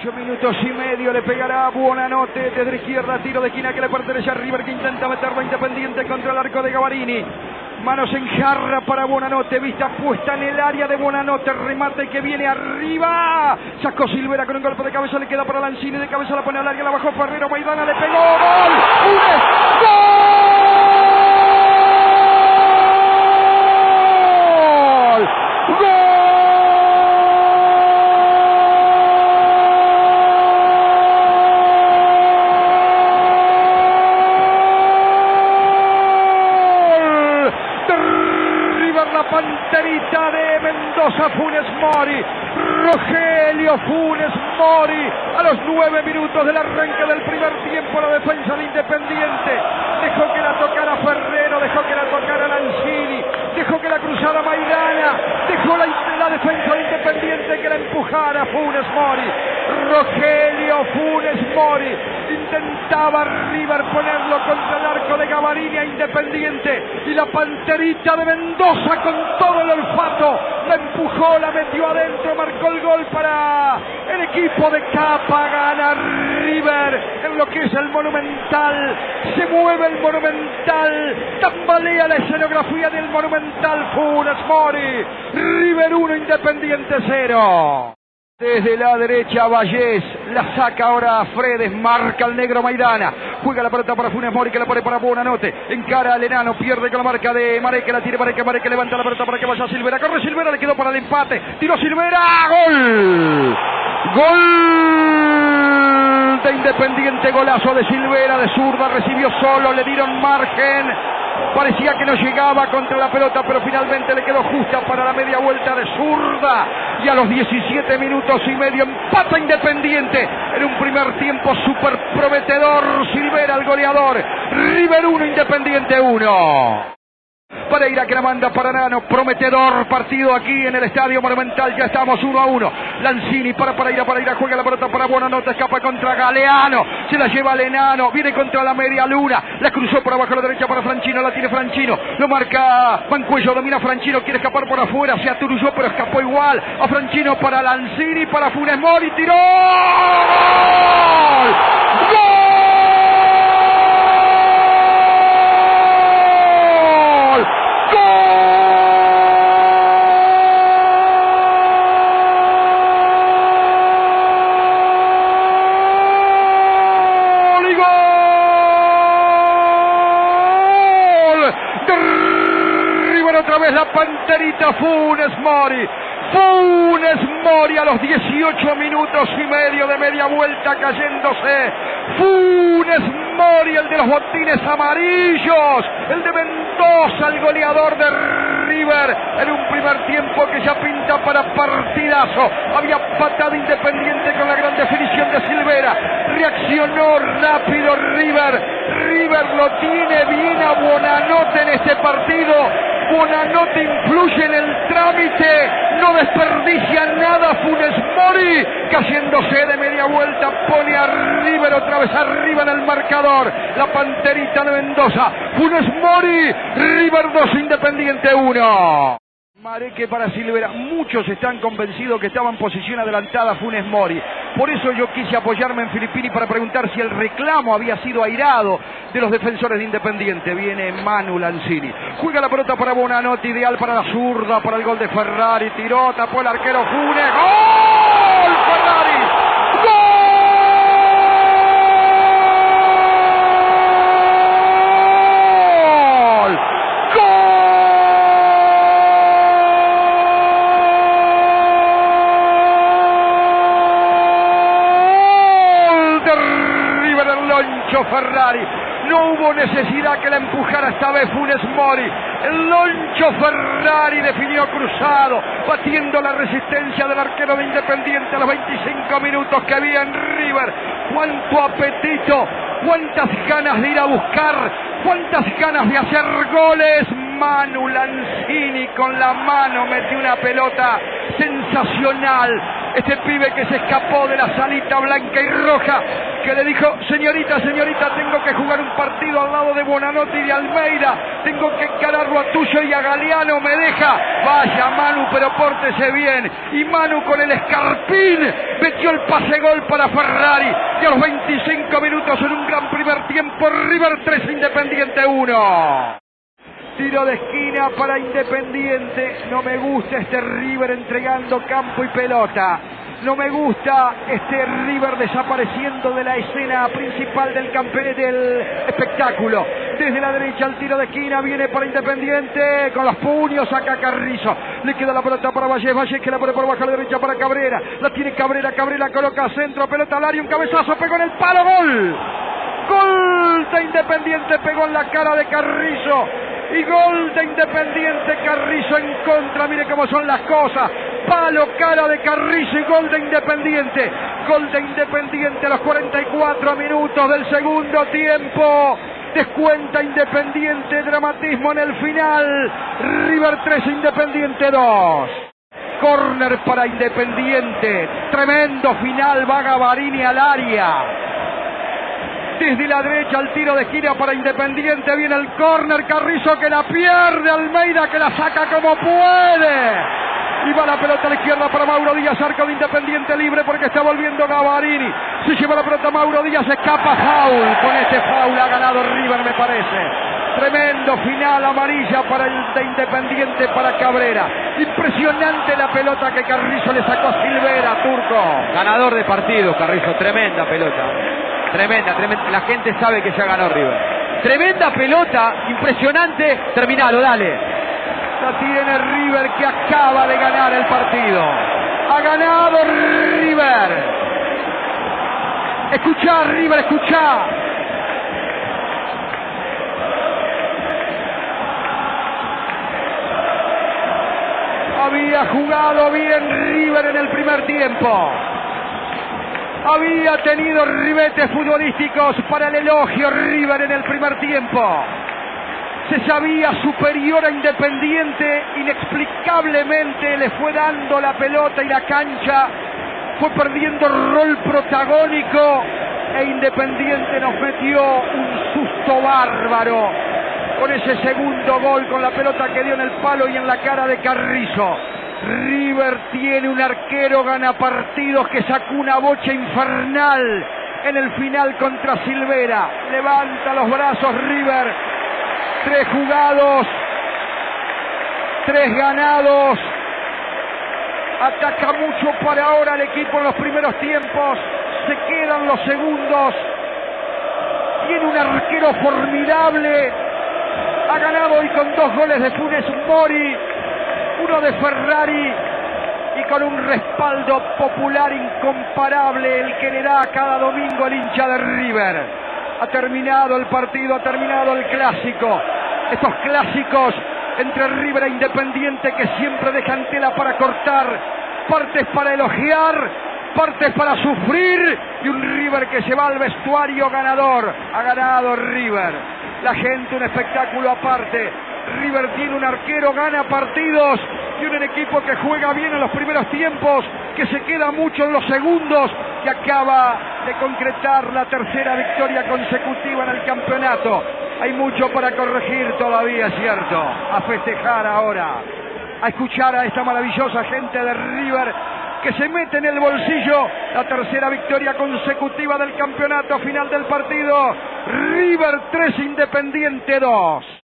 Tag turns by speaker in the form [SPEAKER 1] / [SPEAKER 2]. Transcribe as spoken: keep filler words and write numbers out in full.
[SPEAKER 1] Ocho minutos y medio, le pegará Buonanotte desde la izquierda, tiro de esquina que le pertenece a River, que intenta meterlo a Independiente contra el arco de Gavarini. Manos en jarra para Buonanotte, vista puesta en el área de Buonanotte, remate que viene arriba. Sacó Silvera con un golpe de cabeza, le queda para Lanzini, de cabeza la pone al área, la bajó Ferrero, Maidana le pegó, ¡gol! ¡Funes! ¡Gol! ¡Gol! Panterita de Mendoza, Funes Mori, Rogelio Funes Mori, a los nueve minutos del arranque del primer tiempo, la defensa de Independiente dejó que la tocara Ferrero, dejó que la tocara Lanzini, dejó que la cruzara Maidana, dejó la, la defensa de Independiente que la empujara Funes Mori. Rogelio Funes Mori intentaba River ponerlo contra el arco de Gavarini a Independiente, y la Panterita de Mendoza con todo el olfato la empujó, la metió adentro, marcó el gol para el equipo de Capa. Gana River en lo que es el Monumental, se mueve el Monumental, tambalea la escenografía del Monumental. Funes Mori, River uno, Independiente cero. Desde la derecha Vallés, la saca ahora Fredes, marca el negro Maidana, juega la pelota para Funes Mori que la pone para Buonanotte, encara al enano, pierde con la marca de Mareque, la tira para que Mareque levanta la pelota para que vaya Silvera, corre Silvera, le quedó para el empate, tiró Silvera, gol, gol de Independiente, golazo de Silvera, de zurda, recibió solo, le dieron margen. Parecía que no llegaba contra la pelota, pero finalmente le quedó justa para la media vuelta de zurda. Y a los diecisiete minutos y medio empata Independiente en un primer tiempo súper prometedor. Silvera, el goleador. River uno, Independiente uno. Pereira que la manda para Nano, prometedor partido aquí en el Estadio Monumental, ya estamos uno a uno. Lanzini para Pereira, Pereira juega la pelota para Buonanotte, escapa contra Galeano, se la lleva al enano, viene contra la media luna, la cruzó por abajo a la derecha para Franchino, la tiene Franchino, lo marca Mancuello, domina Franchino, quiere escapar por afuera, se aturulló pero escapó igual, a Franchino para Lanzini, para Funes Mori, tiró, ¡gol! ¡Gol! Otra vez la Panterita Funes Mori. Funes Mori a los dieciocho minutos y medio de media vuelta cayéndose. Funes Mori, el de los botines amarillos, el de Mendoza, el goleador de River en un primer tiempo que ya pinta para partidazo. Había patada Independiente con la gran definición de Silvera. Reaccionó rápido River. River lo tiene bien a Buonanotte en este partido. Buonanotte influye en el trámite, no desperdicia nada Funes Mori, cayéndose de media vuelta, pone a River otra vez arriba en el marcador. La Panterita de Mendoza, Funes Mori, River dos, Independiente uno. Mareque para Silvera, muchos están convencidos que estaba en posición adelantada Funes Mori. Por eso yo quise apoyarme en Filippini para preguntar si el reclamo había sido airado de los defensores de Independiente. Viene Manu Lanzini, juega la pelota para Buonanotte, ideal para la zurda, para el gol de Ferrari, tiró, tapó el arquero Funes, ¡gol! Ferrari, ¡gol! Ferrari, no hubo necesidad que la empujara esta vez Funes Mori. El Loncho Ferrari definió cruzado, batiendo la resistencia del arquero de Independiente a los veinticinco minutos que había en River. Cuánto apetito, cuántas ganas de ir a buscar, cuántas ganas de hacer goles. Manu Lanzini con la mano metió una pelota sensacional, Este pibe que se escapó de la salita blanca y roja, que le dijo, señorita, señorita, tengo que jugar un partido al lado de Buonanotte y de Almeida, tengo que encararlo a Tuyo y a Galeano, me deja. Vaya Manu, pero pórtese bien. Y Manu con el escarpín metió el pase gol para Ferrari. Y a los veinticinco minutos, en un gran primer tiempo, River tres, Independiente uno. Tiro de esquina para Independiente. No me gusta este River entregando campo y pelota. No me gusta este River desapareciendo de la escena principal del campeonato, del espectáculo. Desde la derecha el tiro de esquina viene para Independiente. Con los puños saca Carrizo. Le queda la pelota para Vallés. Vallés que la pone por bajo a la derecha para Cabrera. La tiene Cabrera. Cabrera coloca centro. Pelota al área. Un cabezazo. Pegó en el palo. Gol. Gol de Independiente. Pegó en la cara de Carrizo. Y gol de Independiente, Carrizo en contra, mire cómo son las cosas. Palo, cara de Carrizo y gol de Independiente. Gol de Independiente a los cuarenta y cuatro minutos del segundo tiempo. Descuenta Independiente, dramatismo en el final. River tres, Independiente dos. Córner para Independiente. Tremendo final, va Gavarini al área. Desde la derecha el tiro de esquina para Independiente. Viene el córner. Carrizo que la pierde. Almeida que la saca como puede. Y va la pelota a la izquierda para Mauro Díaz. Arco de Independiente libre porque está volviendo Gavarini. Se lleva la pelota Mauro Díaz. Escapa foul. Con este foul ha ganado River, me parece. Tremendo final, amarilla para el de Independiente, para Cabrera. Impresionante la pelota que Carrizo le sacó a Silvera, Turco.
[SPEAKER 2] Ganador de partido, Carrizo. Tremenda pelota. Tremenda, tremenda, la gente sabe que ya ganó River. Tremenda pelota, impresionante. Terminalo, dale.
[SPEAKER 1] La tiene River que acaba de ganar el partido. Ha ganado River. Escuchá, River, escuchá. Había jugado bien River en el primer tiempo. Había tenido ribetes futbolísticos para el elogio River en el primer tiempo. Se sabía superior a Independiente, inexplicablemente le fue dando la pelota y la cancha, fue perdiendo rol protagónico e Independiente nos metió un susto bárbaro con ese segundo gol, con la pelota que dio en el palo y en la cara de Carrizo. River tiene un arquero ganapartidos que sacó una bocha infernal en el final contra Silvera. Levanta los brazos River. Tres jugados, tres ganados. Ataca mucho para ahora el equipo en los primeros tiempos. Se quedan los segundos. Tiene un arquero formidable. Ha ganado hoy con dos goles de Funes Mori, uno de Ferrari y con un respaldo popular incomparable el que le da cada domingo el hincha de River. Ha terminado el partido, ha terminado el clásico. Estos clásicos entre River e Independiente que siempre dejan tela para cortar, partes para elogiar, partes para sufrir y un River que se va al vestuario ganador. Ha ganado River. La gente, un espectáculo aparte. River tiene un arquero, gana partidos, tiene un equipo que juega bien en los primeros tiempos, que se queda mucho en los segundos, que acaba de concretar la tercera victoria consecutiva en el campeonato. Hay mucho para corregir todavía, es cierto. A festejar ahora, a escuchar a esta maravillosa gente de River que se mete en el bolsillo la tercera victoria consecutiva del campeonato. Final del partido, River tres, Independiente dos.